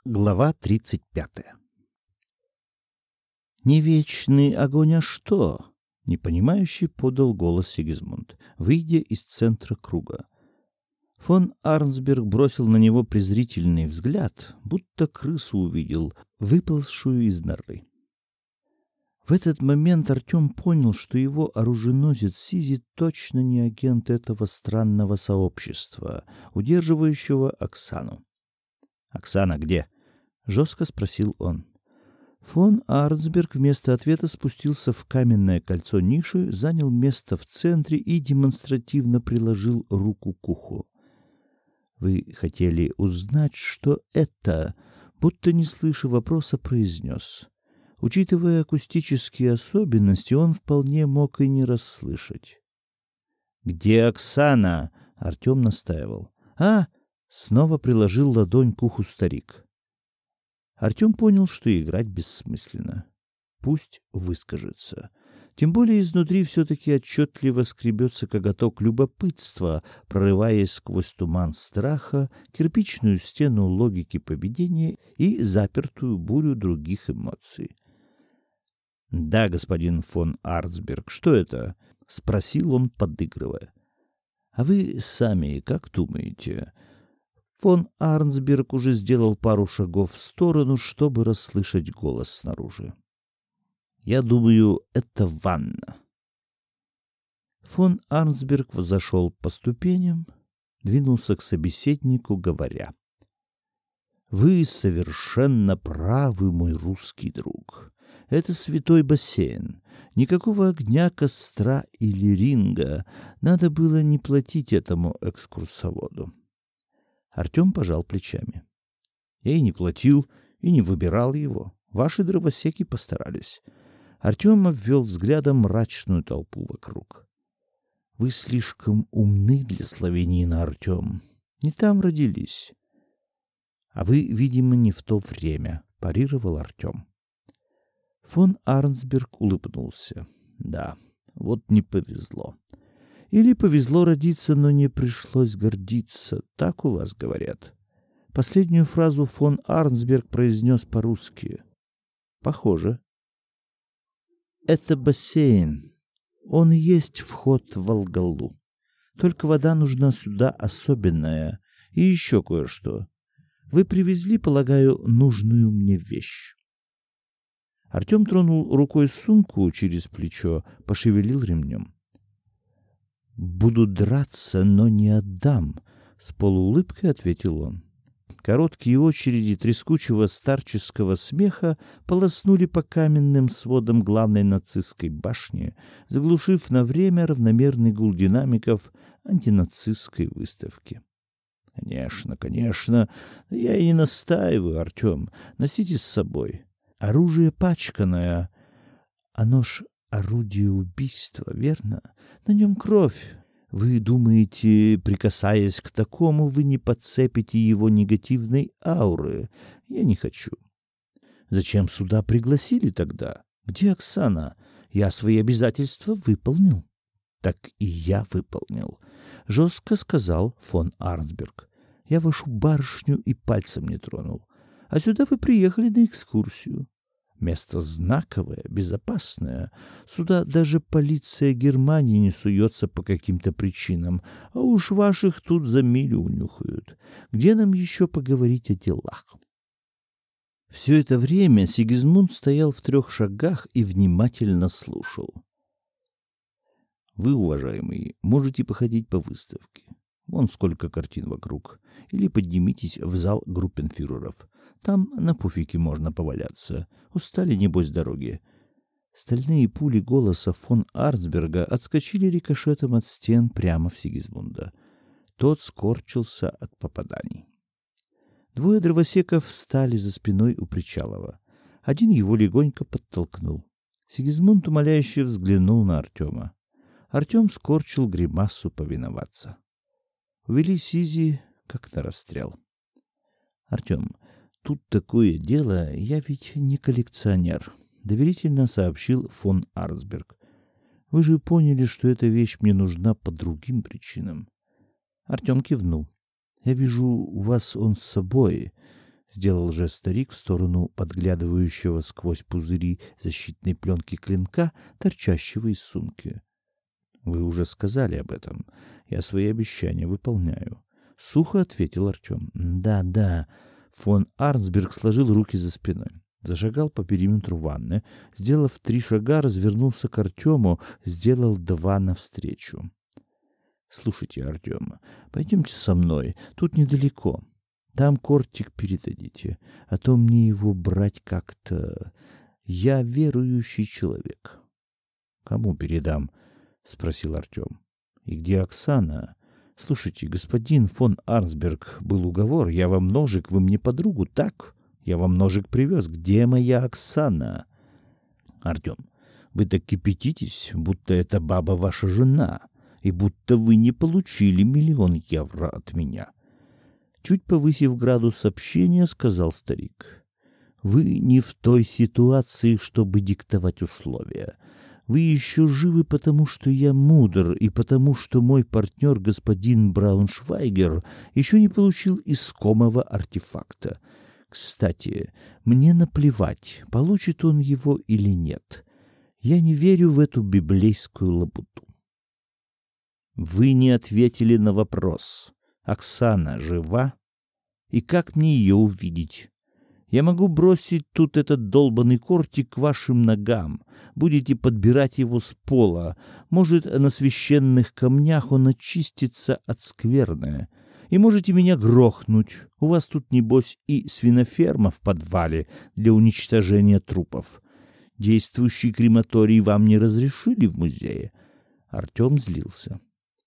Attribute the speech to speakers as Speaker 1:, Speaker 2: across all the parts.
Speaker 1: Глава 35. «Не вечный огонь, а что?» — непонимающе подал голос Сигизмунд, выйдя из центра круга. Фон Арнсберг бросил на него презрительный взгляд, будто крысу увидел, выползшую из норы. В этот момент Артем понял, что его оруженосец Сизи точно не агент этого странного сообщества, удерживающего Оксану. «Оксана где?» — жестко спросил он. Фон Арнсберг вместо ответа спустился в каменное кольцо ниши, занял место в центре и демонстративно приложил руку к уху. «Вы хотели узнать, что это?» — будто не слыша вопроса, произнес. Учитывая акустические особенности, он вполне мог и не расслышать. «Где Оксана?» — Артем настаивал. «А!» — снова приложил ладонь к уху старик. Артем понял, что играть бессмысленно. Пусть выскажется. Тем более изнутри все-таки отчетливо скребется коготок любопытства, прорываясь сквозь туман страха, кирпичную стену логики поведения и запертую бурю других эмоций. — Да, господин фон Арнсберг, что это? — спросил он, подыгрывая. — А вы сами как думаете? Фон Арнсберг уже сделал пару шагов в сторону, чтобы расслышать голос снаружи. «Я думаю, это ванна». Фон Арнсберг взошел по ступеням, двинулся к собеседнику, говоря: «Вы совершенно правы, мой русский друг. Это святой бассейн. Никакого огня, костра или ринга. Надо было не платить этому экскурсоводу». Артем пожал плечами. «Я и не платил, и не выбирал его. Ваши дровосеки постарались». Артем обвел взглядом мрачную толпу вокруг. «Вы слишком умны для славянина, Артем. Не там родились». «А вы, видимо, не в то время», — парировал Артем. Фон Арнсберг улыбнулся. «Да, вот не повезло. Или повезло родиться, но не пришлось гордиться. Так у вас говорят». Последнюю фразу фон Арнсберг произнес по-русски. «Похоже». «Это бассейн. Он и есть вход в Волгалу. Только вода нужна сюда особенная. И еще кое-что. Вы привезли, полагаю, нужную мне вещь». Артем тронул рукой сумку через плечо, пошевелил ремнем. «Буду драться, но не отдам», — с полуулыбкой ответил он. Короткие очереди трескучего старческого смеха полоснули по каменным сводам главной нацистской башни, заглушив на время равномерный гул динамиков антинацистской выставки. «Конечно, конечно, я и не настаиваю, Артем. Носите с собой. Оружие пачканое. Оно ж орудие убийства, верно? На нем кровь. Вы думаете, прикасаясь к такому, вы не подцепите его негативной ауры? Я не хочу. Зачем сюда пригласили тогда? Где Оксана? Я свои обязательства выполнил». «Так и я выполнил», — жестко сказал фон Арнсберг. «Я вашу барышню и пальцем не тронул. А сюда вы приехали на экскурсию. Место знаковое, безопасное. Сюда даже полиция Германии не суется по каким-то причинам, а уж ваших тут за милю унюхают. Где нам еще поговорить о делах?» Все это время Сигизмунд стоял в 3 шагах и внимательно слушал. «Вы, уважаемый, можете походить по выставке. Вон сколько картин вокруг. Или поднимитесь в зал группенфюреров. Там на пуфике можно поваляться. Устали, небось, дороги». Стальные пули голоса фон Арнсберга отскочили рикошетом от стен прямо в Сигизмунда. Тот скорчился от попаданий. 2 дровосеков встали за спиной у Причалова. Один его легонько подтолкнул. Сигизмунд умоляюще взглянул на Артема. Артем скорчил гримасу повиноваться. Увели Сизи, как на расстрел. «Артем, тут такое дело, я ведь не коллекционер», — доверительно сообщил фон Арнсберг. «Вы же поняли, что эта вещь мне нужна по другим причинам». Артем кивнул. «Я вижу, у вас он с собой. — сделал жест старик в сторону подглядывающего сквозь пузыри защитной пленки клинка, торчащего из сумки. — Вы уже сказали об этом. Я свои обещания выполняю. Сухо ответил Артем. — Да. Фон Арнсберг сложил руки за спиной. Зашагал по периметру ванны. Сделав 3 шага, развернулся к Артему, сделал 2 навстречу. — Слушайте, Артем, пойдемте со мной. Тут недалеко. Там кортик передадите, а то мне его брать как-то... Я верующий человек. — Кому передам? — спросил Артем. — И где Оксана? Слушайте, господин фон Арнсберг, был уговор. Я вам ножик, вы мне подругу, так? Я вам ножик привез. Где моя Оксана? — Артем, вы так кипятитесь, будто эта баба ваша жена, и будто вы не получили 1 000 000 евро от меня. Чуть повысив градус общения, сказал старик. Вы не в той ситуации, чтобы диктовать условия. Вы еще живы, потому что я мудр, и потому что мой партнер, господин Брауншвайгер, еще не получил искомого артефакта. Кстати, мне наплевать, получит он его или нет. Я не верю в эту библейскую лабуду. Вы не ответили на вопрос. Оксана жива? И как мне ее увидеть? Я могу бросить тут этот долбанный кортик к вашим ногам. Будете подбирать его с пола. Может, на священных камнях он очистится от скверны. И можете меня грохнуть. У вас тут, небось, и свиноферма в подвале для уничтожения трупов. Действующий крематорий вам не разрешили в музее? Артем злился.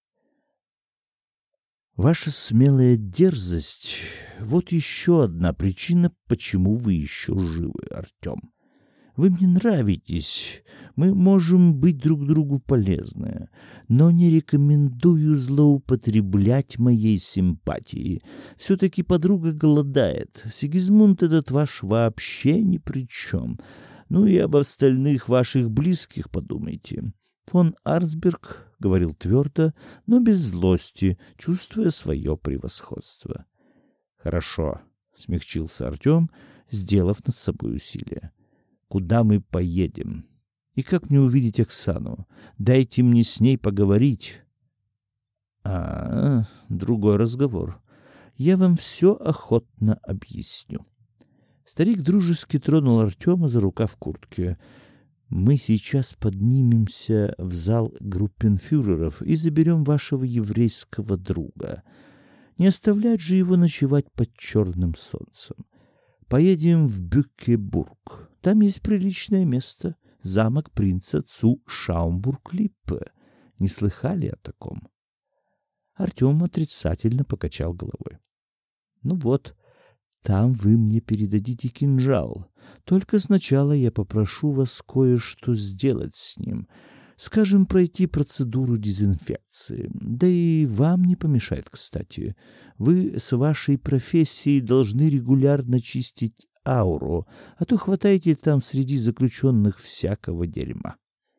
Speaker 1: Ваша смелая дерзость — вот еще одна причина, почему вы еще живы, Артем. Вы мне нравитесь, мы можем быть друг другу полезны, но не рекомендую злоупотреблять моей симпатией. Все-таки подруга голодает, Сигизмунд этот ваш вообще ни при чем. Ну и об остальных ваших близких подумайте. Фон Арнсберг говорил твердо, но без злости, чувствуя свое превосходство. — Хорошо, — смягчился Артем, сделав над собой усилие. — Куда мы поедем? И как мне увидеть Оксану? Дайте мне с ней поговорить. — другой разговор. Я вам все охотно объясню. Старик дружески тронул Артема за рукав куртки. Мы сейчас поднимемся в зал группенфюреров и заберем вашего еврейского друга. Не оставлять же его ночевать под черным солнцем. Поедем в Бюкебург. Там есть приличное место. Замок принца Цу Шаумбург-Липпе. Не слыхали о таком? Артем отрицательно покачал головой. Ну вот, там вы мне передадите кинжал. Только сначала я попрошу вас кое-что сделать с ним. Скажем, пройти процедуру дезинфекции. Да и вам не помешает, кстати. Вы с вашей профессией должны регулярно чистить ауру, а то хватаете там среди заключенных всякого дерьма.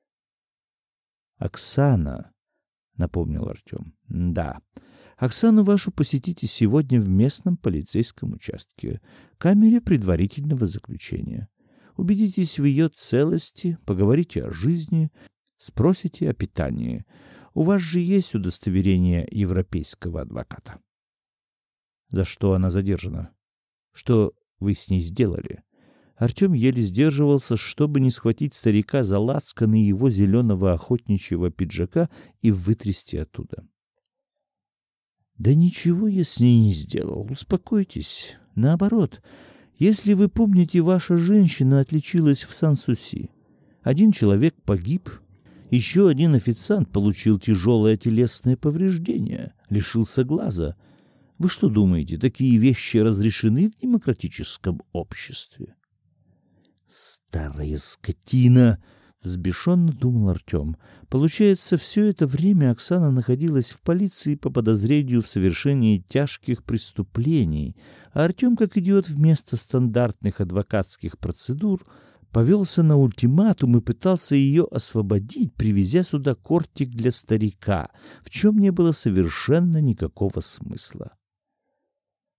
Speaker 1: Оксана, — напомнил Артем. Да, Оксану вашу посетите сегодня в местном полицейском участке, камере предварительного заключения. Убедитесь в ее целости, поговорите о жизни, спросите о питании. У вас же есть удостоверение европейского адвоката. За что она задержана? Что вы с ней сделали? Артем еле сдерживался, чтобы не схватить старика за лацканы его зеленого охотничьего пиджака и вытрясти оттуда. Да ничего я с ней не сделал, успокойтесь. Наоборот, если вы помните, ваша женщина отличилась в Сан-Суси. Один человек погиб, еще один официант получил тяжелое телесное повреждение, лишился глаза. Вы что думаете, такие вещи разрешены в демократическом обществе? Старая скотина! Взбешенно думал Артем. Получается, все это время Оксана находилась в полиции по подозрению в совершении тяжких преступлений, а Артем, как идиот, вместо стандартных адвокатских процедур повелся на ультиматум и пытался ее освободить, привезя сюда кортик для старика, в чем не было совершенно никакого смысла.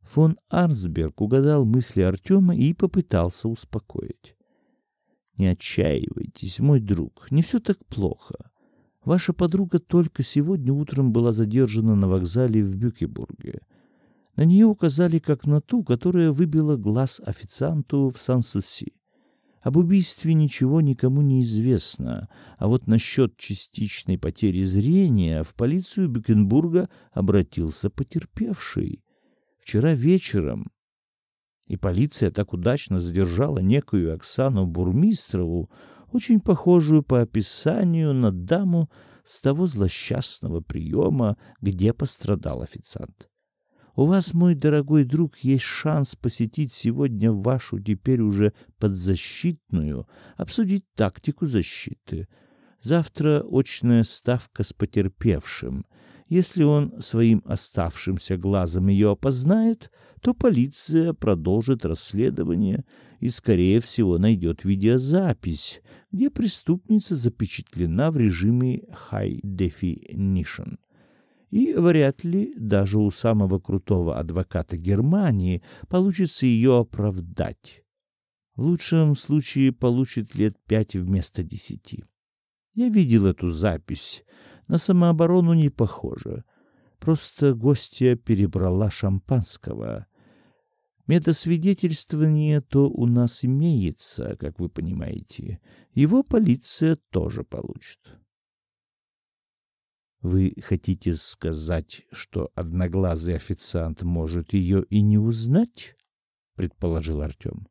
Speaker 1: Фон Арнсберг угадал мысли Артема и попытался успокоить. «Не отчаивайтесь, мой друг, не все так плохо. Ваша подруга только сегодня утром была задержана на вокзале в Бюкебурге. На нее указали как на ту, которая выбила глаз официанту в Сан-Суси. Об убийстве ничего никому не известно, а вот насчет частичной потери зрения в полицию Бюкенбурга обратился потерпевший. Вчера вечером. И полиция так удачно задержала некую Оксану Бурмистрову, очень похожую по описанию на даму с того злосчастного приема, где пострадал официант. У вас, мой дорогой друг, есть шанс посетить сегодня вашу теперь уже подзащитную, обсудить тактику защиты. Завтра очная ставка с потерпевшим. Если он своим оставшимся глазом ее опознает, то полиция продолжит расследование и, скорее всего, найдет видеозапись, где преступница запечатлена в режиме High Definition. И вряд ли даже у самого крутого адвоката Германии получится ее оправдать. В лучшем случае получит лет 5 вместо 10. Я видел эту запись. На самооборону не похоже. Просто гостья перебрала шампанского. Медосвидетельствование то у нас имеется, как вы понимаете. Его полиция тоже получит. Вы хотите сказать, что одноглазый официант может ее и не узнать? Предположил Артем.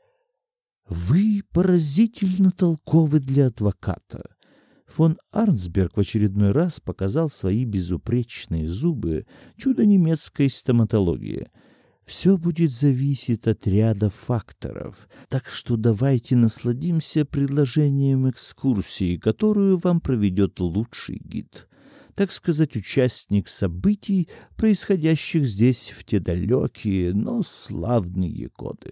Speaker 1: Вы поразительно толковы для адвоката. Фон Арнсберг в очередной раз показал свои безупречные зубы, чудо немецкой стоматологии. Все будет зависеть от ряда факторов, так что давайте насладимся предложением экскурсии, которую вам проведет лучший гид. Так сказать, участник событий, происходящих здесь в те далекие, но славные годы.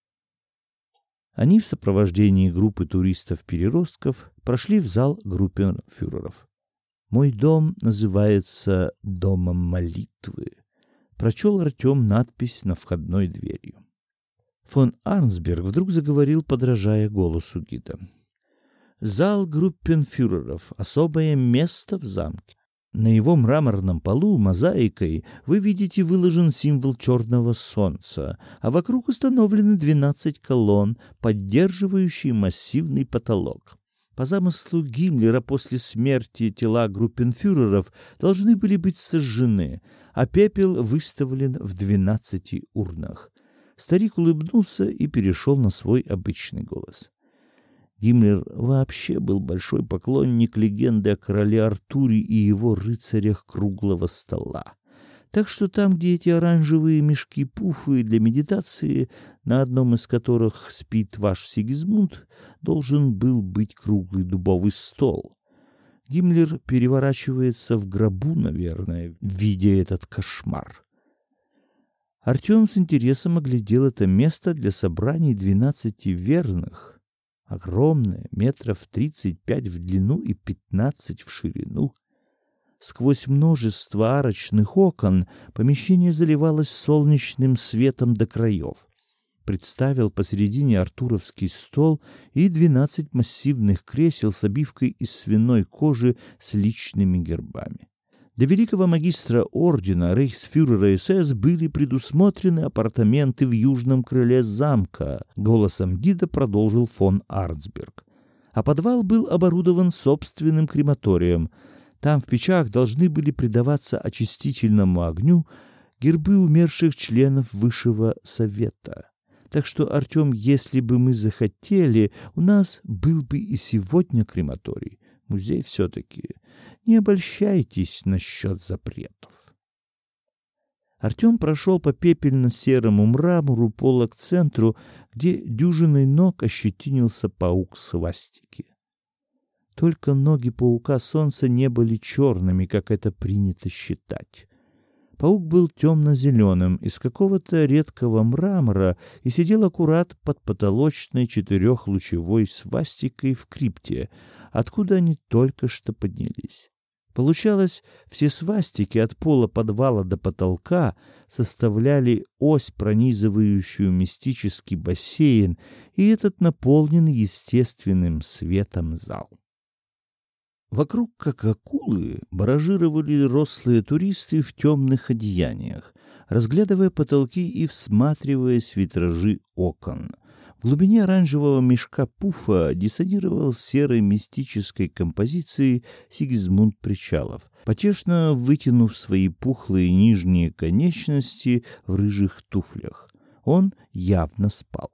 Speaker 1: Они в сопровождении группы туристов-переростков прошли в зал группенфюреров. «Мой дом называется Домом молитвы», — прочел Артем надпись на входной дверью. Фон Арнсберг вдруг заговорил, подражая голосу гида. «Зал группенфюреров — особое место в замке. На его мраморном полу мозаикой вы видите выложен символ черного солнца, а вокруг установлены 12 колонн, поддерживающие массивный потолок. По замыслу Гиммлера после смерти тела группенфюреров должны были быть сожжены, а пепел выставлен в 12 урнах. Старик улыбнулся и перешел на свой обычный голос. Гиммлер вообще был большой поклонник легенды о короле Артуре и его рыцарях круглого стола. Так что там, где эти оранжевые мешки-пуфы для медитации, на одном из которых спит ваш Сигизмунд, должен был быть круглый дубовый стол. Гиммлер переворачивается в гробу, наверное, видя этот кошмар. Артем с интересом оглядел это место для собраний 12 верных. Огромное, метров 35 в длину и 15 в ширину. Сквозь множество арочных окон помещение заливалось солнечным светом до краев. Представил посередине артуровский стол и 12 массивных кресел с обивкой из свиной кожи с личными гербами. Для великого магистра ордена рейхсфюрера СС были предусмотрены апартаменты в южном крыле замка, голосом гида продолжил фон Арнсберг. А подвал был оборудован собственным крематорием. Там в печах должны были предаваться очистительному огню гербы умерших членов Высшего Совета. Так что, Артем, если бы мы захотели, у нас был бы и сегодня крематорий. Музей все-таки. Не обольщайтесь насчет запретов. Артем прошел по пепельно-серому мрамору пола к центру, где дюжиной ног ощетинился паук свастики. Только ноги паука солнца не были черными, как это принято считать. Паук был темно-зеленым, из какого-то редкого мрамора, и сидел аккурат под потолочной 4-лучевой свастикой в крипте, откуда они только что поднялись. Получалось, все свастики от пола подвала до потолка составляли ось, пронизывающую мистический бассейн, и этот наполнен естественным светом зал. Вокруг, как акулы, баражировали рослые туристы в темных одеяниях, разглядывая потолки и всматриваясь в витражи окон. В глубине оранжевого мешка пуфа диссонировал серой мистической композицией Сигизмунд Причалов, потешно вытянув свои пухлые нижние конечности в рыжих туфлях. Он явно спал.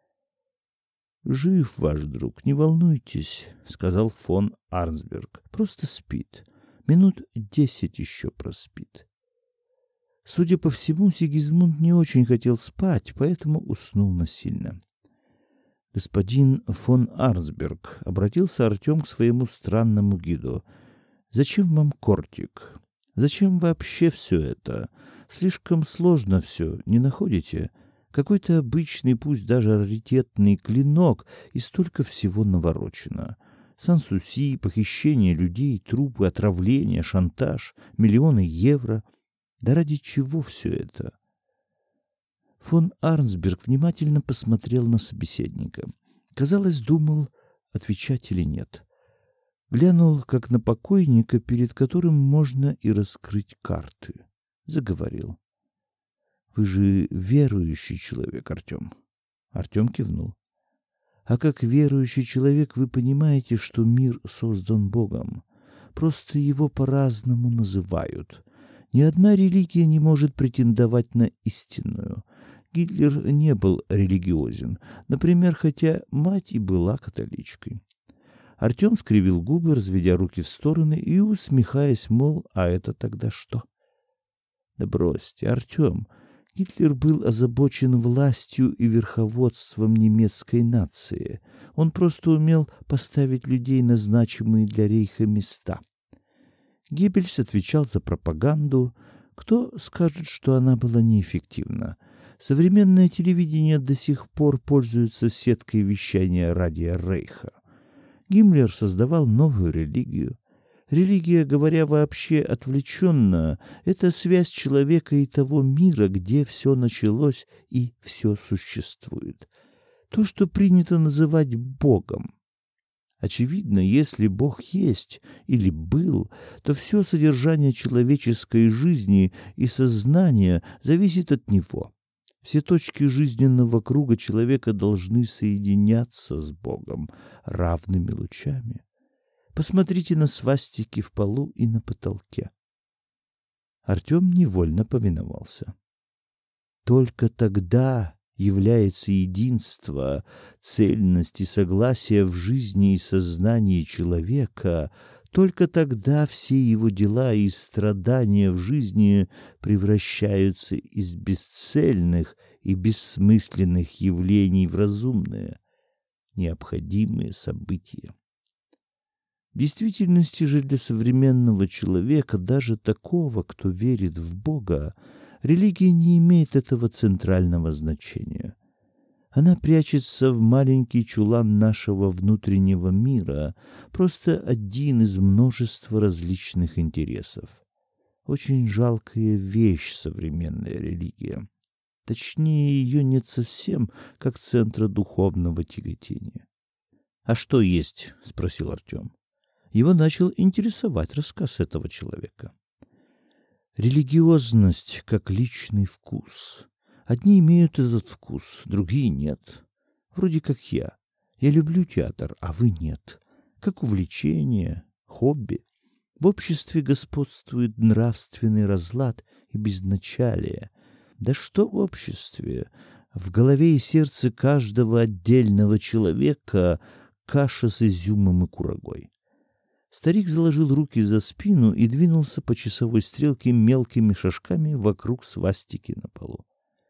Speaker 1: «Жив ваш друг, не волнуйтесь», — сказал фон Арнсберг. «Просто спит. Минут 10 еще проспит». Судя по всему, Сигизмунд не очень хотел спать, поэтому уснул насильно. «Господин фон Арнсберг», — обратился Артем к своему странному гиду, — «зачем вам кортик? Зачем вообще все это? Слишком сложно все, не находите? Какой-то обычный, пусть даже раритетный клинок, и столько всего наворочено. Сан-Суси, похищение людей, трупы, отравление, шантаж, миллионы евро. Да ради чего все это?» Фон Арнсберг внимательно посмотрел на собеседника. Казалось, думал, отвечать или нет. Глянул, как на покойника, перед которым можно и раскрыть карты. Заговорил. «Вы же верующий человек, Артем». Артем кивнул. «А как верующий человек вы понимаете, что мир создан Богом. Просто его по-разному называют. Ни одна религия не может претендовать на истинную. Гитлер не был религиозен, например, хотя мать и была католичкой». Артем скривил губы, разведя руки в стороны и усмехаясь, мол, а это тогда что? «Да бросьте, Артем, Гитлер был озабочен властью и верховодством немецкой нации. Он просто умел поставить людей на значимые для рейха места. Геббельс отвечал за пропаганду. Кто скажет, что она была неэффективна? Современное телевидение до сих пор пользуется сеткой вещания радио Рейха. Гиммлер создавал новую религию. Религия, говоря вообще отвлеченно, это связь человека и того мира, где все началось и все существует. То, что принято называть Богом. Очевидно, если Бог есть или был, то все содержание человеческой жизни и сознания зависит от Него. Все точки жизненного круга человека должны соединяться с Богом равными лучами. Посмотрите на свастики в полу и на потолке. Артем невольно повиновался. Только тогда является единство, цельность и согласие в жизни и сознании человека, только тогда все его дела и страдания в жизни превращаются из бесцельных и бессмысленных явлений в разумные, необходимые события. В действительности же для современного человека, даже такого, кто верит в Бога, религия не имеет этого центрального значения. Она прячется в маленький чулан нашего внутреннего мира, просто один из множества различных интересов. Очень жалкая вещь современная религия. Точнее, ее нет совсем, как центра духовного тяготения. «А что есть?» — спросил Артем. Его начал интересовать рассказ этого человека. Религиозность как личный вкус. Одни имеют этот вкус, другие нет. Вроде как я. Я люблю театр, а вы нет. Как увлечение, хобби. В обществе господствует нравственный разлад и безначалие. Да что в обществе? В голове и сердце каждого отдельного человека каша с изюмом и курагой. Старик заложил руки за спину и двинулся по часовой стрелке мелкими шажками вокруг свастики на полу.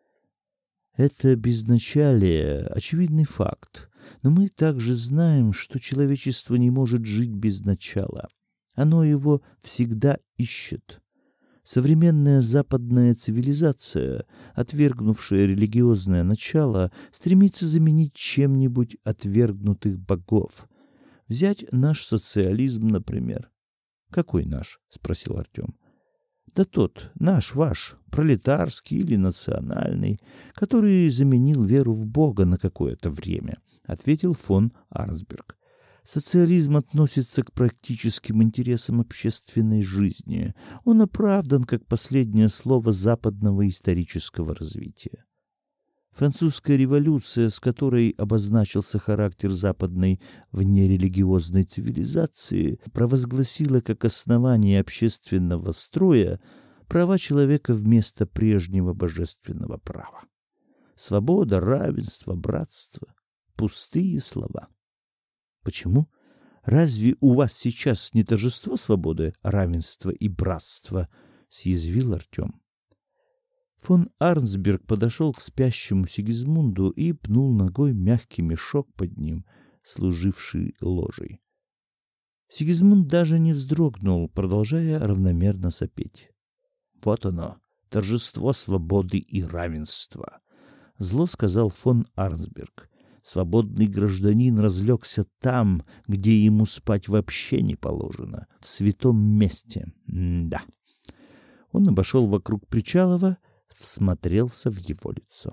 Speaker 1: Это безначалие — очевидный факт, но мы также знаем, что человечество не может жить без начала. Оно его всегда ищет. Современная западная цивилизация, отвергнувшая религиозное начало, стремится заменить чем-нибудь отвергнутых богов. Взять наш социализм, например. «Какой наш?» — спросил Артем. «Да тот, наш, ваш, пролетарский или национальный, который заменил веру в Бога на какое-то время», — ответил фон Арнсберг. «Социализм относится к практическим интересам общественной жизни. Он оправдан как последнее слово западного исторического развития. Французская революция, с которой обозначился характер западной внерелигиозной цивилизации, провозгласила как основание общественного строя права человека вместо прежнего божественного права. Свобода, равенство, братство — пустые слова. Почему? Разве у вас сейчас не торжество свободы, равенства и братства? — съязвил Артем. Фон Арнсберг подошел к спящему Сигизмунду и пнул ногой мягкий мешок под ним, служивший ложей. Сигизмунд даже не вздрогнул, продолжая равномерно сопеть. «Вот оно, торжество свободы и равенства!» — зло сказал фон Арнсберг. «Свободный гражданин разлегся там, где ему спать вообще не положено, в святом месте. Да». Он обошел вокруг Причалова, всмотрелся в его лицо.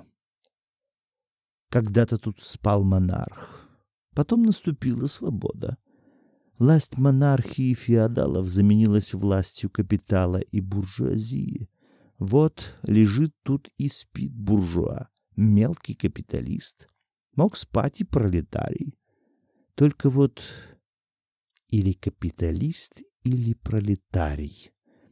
Speaker 1: Когда-то тут спал монарх. Потом наступила свобода. Власть монархии и феодалов заменилась властью капитала и буржуазии. Вот лежит тут и спит буржуа, мелкий капиталист. Мог спать и пролетарий. Только вот или капиталист, или пролетарий.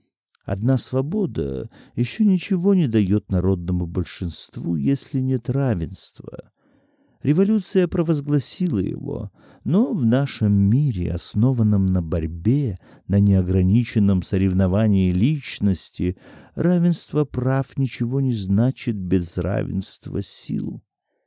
Speaker 1: Одна свобода еще ничего не дает народному большинству, если нет равенства. Революция провозгласила его, но в нашем мире, основанном на борьбе, на неограниченном соревновании личности, равенство прав ничего не значит без равенства сил.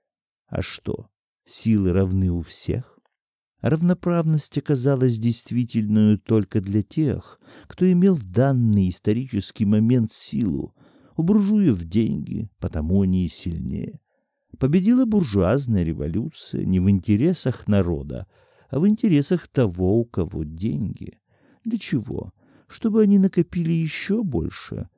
Speaker 1: А что, силы равны у всех? Равноправность оказалась действительной только для тех, кто имел в данный исторический момент силу. У буржуев деньги, потому они и сильнее. Победила буржуазная революция не в интересах народа, а в интересах того, у кого деньги. Для чего? Чтобы они накопили еще больше.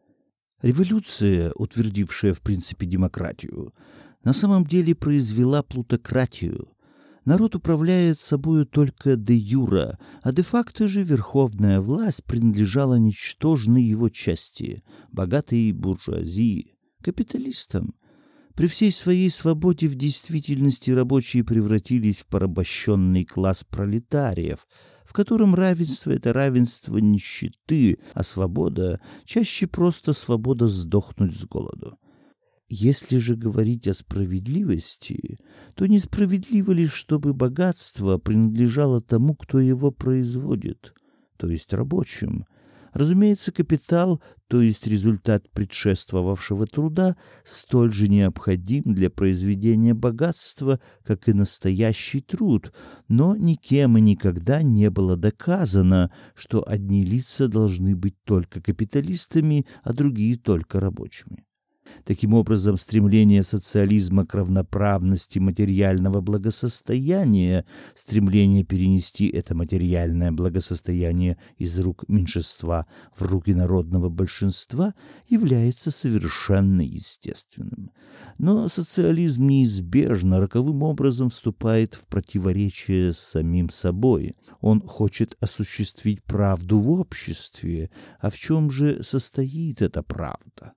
Speaker 1: Революция, утвердившая в принципе демократию, на самом деле произвела плутократию. Народ управляет собою только де-юре, а де-факто же верховная власть принадлежала ничтожной его части, богатой буржуазии, капиталистам. При всей своей свободе в действительности рабочие превратились в порабощенный класс пролетариев, в котором равенство — это равенство нищеты, а свобода — чаще просто свобода сдохнуть с голоду. Если же говорить о справедливости, то несправедливо ли, чтобы богатство принадлежало тому, кто его производит, то есть рабочим? Разумеется, капитал, то есть результат предшествовавшего труда, столь же необходим для произведения богатства, как и настоящий труд, но никем и никогда не было доказано, что одни лица должны быть только капиталистами, а другие только рабочими. Таким образом, стремление социализма к равноправности материального благосостояния, стремление перенести это материальное благосостояние из рук меньшинства в руки народного большинства является совершенно естественным. Но социализм неизбежно роковым образом вступает в противоречие с самим собой. Он хочет осуществить правду в обществе. А в чем же состоит эта правда?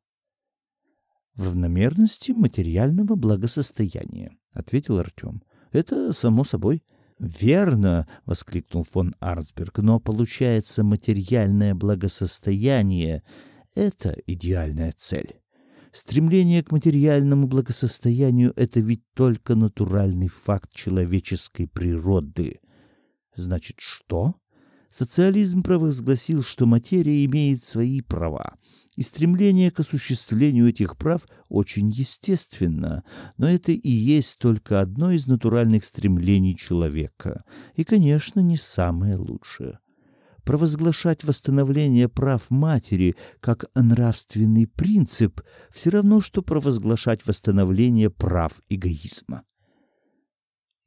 Speaker 1: «В равномерности материального благосостояния», — ответил Артем. «Это само собой». «Верно», — воскликнул фон Арнсберг, «но получается, материальное благосостояние — это идеальная цель. Стремление к материальному благосостоянию — это ведь только натуральный факт человеческой природы». «Значит, что?» Социализм провозгласил, что материя имеет свои права, и стремление к осуществлению этих прав очень естественно, но это и есть только одно из натуральных стремлений человека, и, конечно, не самое лучшее. Провозглашать восстановление прав матери как нравственный принцип все равно, что провозглашать восстановление прав эгоизма.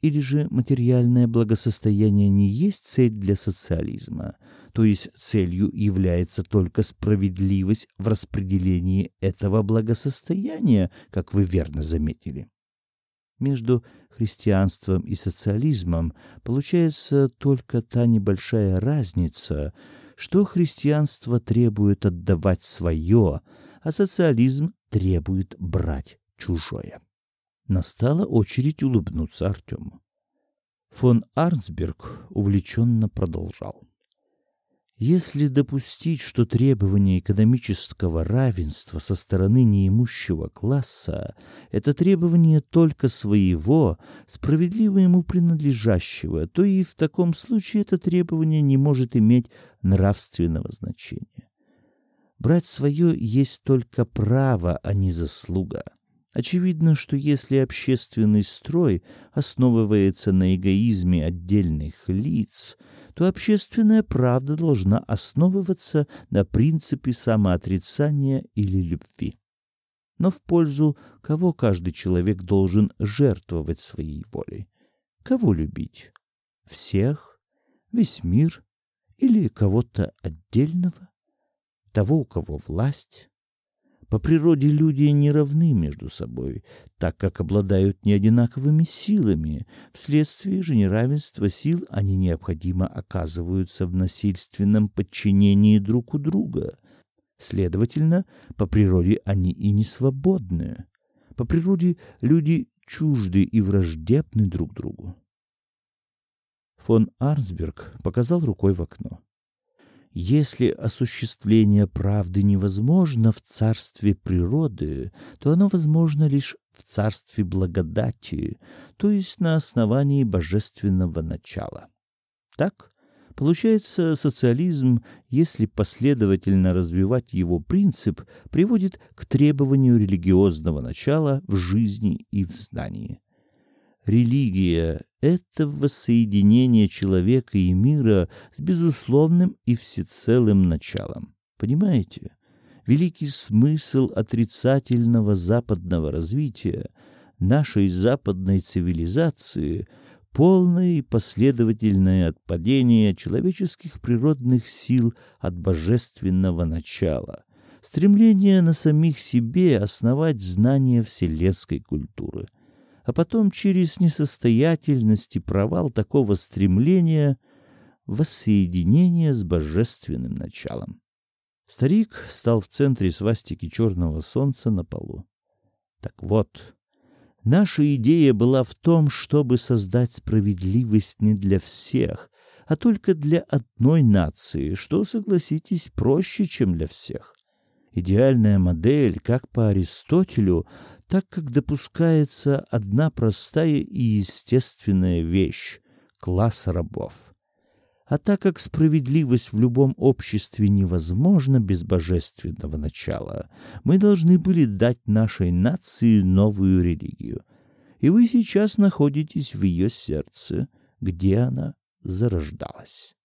Speaker 1: Или же материальное благосостояние не есть цель для социализма, то есть целью является только справедливость в распределении этого благосостояния, как вы верно заметили. Между христианством и социализмом получается только та небольшая разница, что христианство требует отдавать свое, а социализм требует брать чужое. Настала очередь улыбнуться Артему. Фон Арнсберг увлеченно продолжал. Если допустить, что требование экономического равенства со стороны неимущего класса — это требование только своего, справедливо ему принадлежащего, то и в таком случае это требование не может иметь нравственного значения. Брать свое есть только право, а не заслуга. Очевидно, что если общественный строй основывается на эгоизме отдельных лиц, то общественная правда должна основываться на принципе самоотрицания или любви. Но в пользу кого каждый человек должен жертвовать своей волей? Кого любить? Всех? Весь мир? Или кого-то отдельного? Того, у кого власть? По природе люди не равны между собой, так как обладают неодинаковыми силами. Вследствие же неравенства сил они необходимо оказываются в насильственном подчинении друг у друга. Следовательно, по природе они и не свободны. По природе люди чужды и враждебны друг другу. Фон Арнсберг показал рукой в окно. Если осуществление правды невозможно в царстве природы, то оно возможно лишь в царстве благодати, то есть на основании божественного начала. Так, получается, социализм, если последовательно развивать его принцип, приводит к требованию религиозного начала в жизни и в знании. Религия — это воссоединение человека и мира с безусловным и всецелым началом. Понимаете? Великий смысл отрицательного западного развития нашей западной цивилизации — полное и последовательное отпадение человеческих природных сил от божественного начала, стремление на самих себе основать знание вселенской культуры. А потом через несостоятельность и провал такого стремления воссоединение с божественным началом. Старик стал в центре свастики черного солнца на полу. Так вот, наша идея была в том, чтобы создать справедливость не для всех, а только для одной нации, что, согласитесь, проще, чем для всех. Идеальная модель, как по Аристотелю, так как допускается одна простая и естественная вещь — класс рабов. А так как справедливость в любом обществе невозможна без божественного начала, мы должны были дать нашей нации новую религию. И вы сейчас находитесь в ее сердце, где она зарождалась.